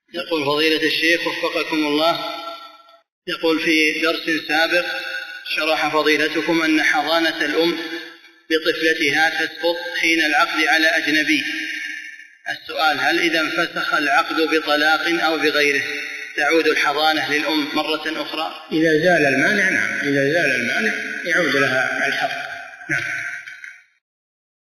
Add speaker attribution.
Speaker 1: يقول فضيلة الشيخ وفقكم الله، يقول في درس سابق شرح فضيلتكم أن حضانة الأم بطفلتها تسقط حين العقد على أجنبي. السؤال: هل إذا انفسخ العقد بطلاق أو بغيره تعود الحضانة للأم مرة أخرى؟
Speaker 2: إذا زال المانع، نعم، إذا زال المانع يعود لها الحق. نعم.